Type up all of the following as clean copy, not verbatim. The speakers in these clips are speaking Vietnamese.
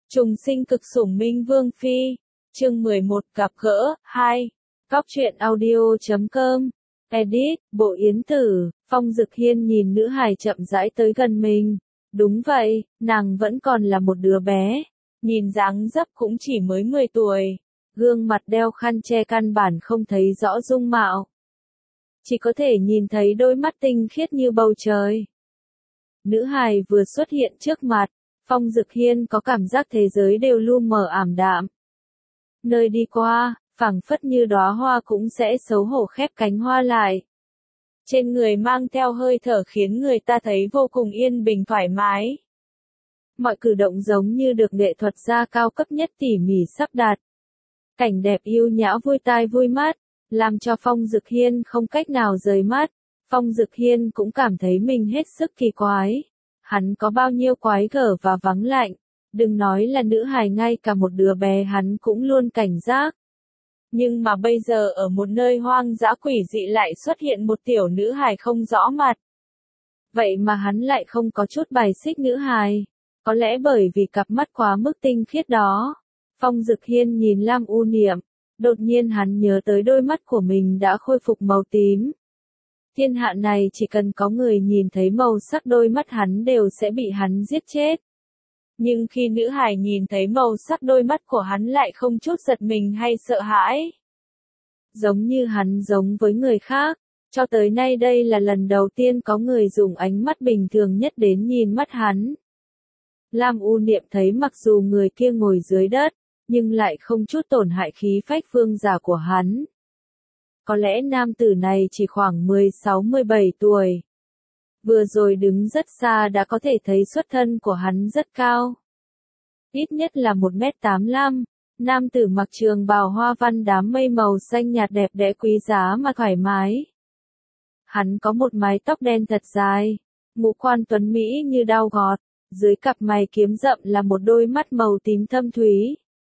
Trùng sinh cực sủng minh vương phi. Chương 11 gặp gỡ 2. Góc truyện audio.com. Edit, Bộ Yến Tử. Phong Dực Hiên nhìn nữ hài chậm rãi tới gần mình. Đúng vậy, nàng vẫn còn là một đứa bé. Nhìn dáng dấp cũng chỉ mới 10 tuổi. Gương mặt đeo khăn che căn bản không thấy rõ dung mạo. Chỉ có thể nhìn thấy đôi mắt tinh khiết như bầu trời. Nữ hài vừa xuất hiện trước mặt, Phong Dực Hiên có cảm giác thế giới đều lu mờ ảm đạm. Nơi đi qua, phảng phất như đóa hoa cũng sẽ xấu hổ khép cánh hoa lại. Trên người mang theo hơi thở khiến người ta thấy vô cùng yên bình thoải mái. Mọi cử động giống như được nghệ thuật gia cao cấp nhất tỉ mỉ sắp đặt. Cảnh đẹp yêu nhã vui tai vui mắt, làm cho Phong Dực Hiên không cách nào rời mắt. Phong Dực Hiên cũng cảm thấy mình hết sức kỳ quái. Hắn có bao nhiêu quái gở và vắng lạnh, đừng nói là nữ hài, ngay cả một đứa bé hắn cũng luôn cảnh giác. Nhưng mà bây giờ ở một nơi hoang dã quỷ dị lại xuất hiện một tiểu nữ hài không rõ mặt. Vậy mà hắn lại không có chút bài xích nữ hài. Có lẽ bởi vì cặp mắt quá mức tinh khiết đó. Phong Dực Hiên nhìn Lam U Niệm, đột nhiên hắn nhớ tới đôi mắt của mình đã khôi phục màu tím. Thiên hạ này chỉ cần có người nhìn thấy màu sắc đôi mắt hắn đều sẽ bị hắn giết chết. Nhưng khi nữ hài nhìn thấy màu sắc đôi mắt của hắn lại không chút giật mình hay sợ hãi. Giống như hắn giống với người khác, cho tới nay đây là lần đầu tiên có người dùng ánh mắt bình thường nhất đến nhìn mắt hắn. Lam U Niệm thấy mặc dù người kia ngồi dưới đất, nhưng lại không chút tổn hại khí phách vương giả của hắn. Có lẽ nam tử này chỉ khoảng 16-17 tuổi. Vừa rồi đứng rất xa đã có thể thấy xuất thân của hắn rất cao. Ít nhất là 1m85, nam tử mặc trường bào hoa văn đám mây màu xanh nhạt đẹp đẽ quý giá mà thoải mái. Hắn có một mái tóc đen thật dài, ngũ quan tuấn mỹ như đao gọt, dưới cặp mày kiếm rậm là một đôi mắt màu tím thâm thúy.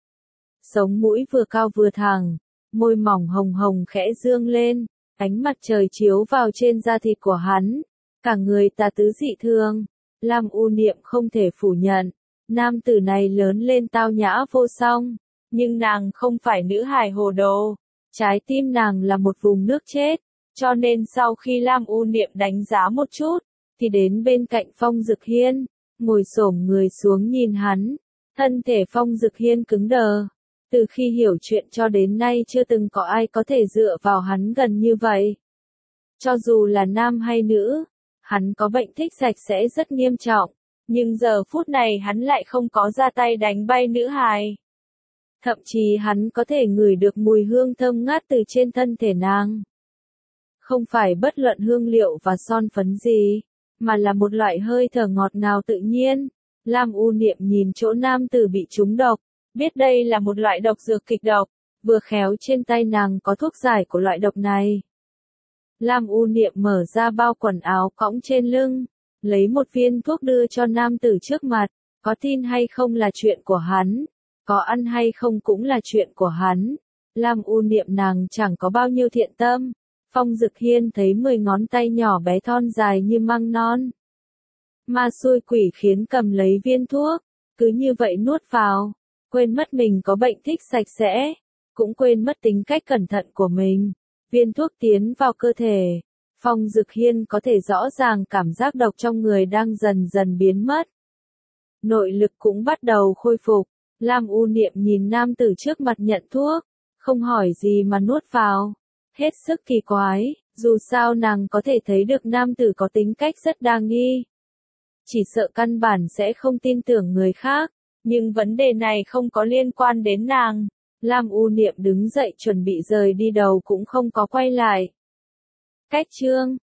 Sống mũi vừa cao vừa thẳng. Môi mỏng hồng hồng khẽ dương lên, ánh mặt trời chiếu vào trên da thịt của hắn, cả người tà tứ dị thương. Lam U Niệm không thể phủ nhận, nam tử này lớn lên tao nhã vô song, nhưng nàng không phải nữ hài hồ đồ, trái tim nàng là một vùng nước chết, cho nên sau khi Lam U Niệm đánh giá một chút, thì đến bên cạnh Phong Dực Hiên, ngồi xổm người xuống nhìn hắn, thân thể Phong Dực Hiên cứng đờ. Từ khi hiểu chuyện cho đến nay chưa từng có ai có thể dựa vào hắn gần như vậy. Cho dù là nam hay nữ, hắn có bệnh thích sạch sẽ rất nghiêm trọng, nhưng giờ phút này hắn lại không có ra tay đánh bay nữ hài. Thậm chí hắn có thể ngửi được mùi hương thơm ngát từ trên thân thể nàng. Không phải bất luận hương liệu và son phấn gì, mà là một loại hơi thở ngọt ngào tự nhiên. Lam U Niệm nhìn chỗ nam tử bị trúng độc. Biết đây là một loại độc dược kịch độc, vừa khéo trên tay nàng có thuốc giải của loại độc này. Lam U Niệm mở ra bao quần áo cõng trên lưng, lấy một viên thuốc đưa cho nam tử trước mặt, có tin hay không là chuyện của hắn, có ăn hay không cũng là chuyện của hắn. Lam U Niệm nàng chẳng có bao nhiêu thiện tâm. Phong Dực Hiên thấy 10 ngón tay nhỏ bé thon dài như măng non. Ma xui quỷ khiến cầm lấy viên thuốc, cứ như vậy nuốt vào. Quên mất mình có bệnh thích sạch sẽ, cũng quên mất tính cách cẩn thận của mình. Viên thuốc tiến vào cơ thể, Phong Dực Hiên có thể rõ ràng cảm giác độc trong người đang dần dần biến mất. Nội lực cũng bắt đầu khôi phục. Lam U Niệm nhìn nam tử trước mặt nhận thuốc, không hỏi gì mà nuốt vào. Hết sức kỳ quái, dù sao nàng có thể thấy được nam tử có tính cách rất đa nghi. Chỉ sợ căn bản sẽ không tin tưởng người khác. Nhưng vấn đề này không có liên quan đến nàng. Lam U Niệm đứng dậy chuẩn bị rời đi, đầu cũng không có quay lại. Cách chương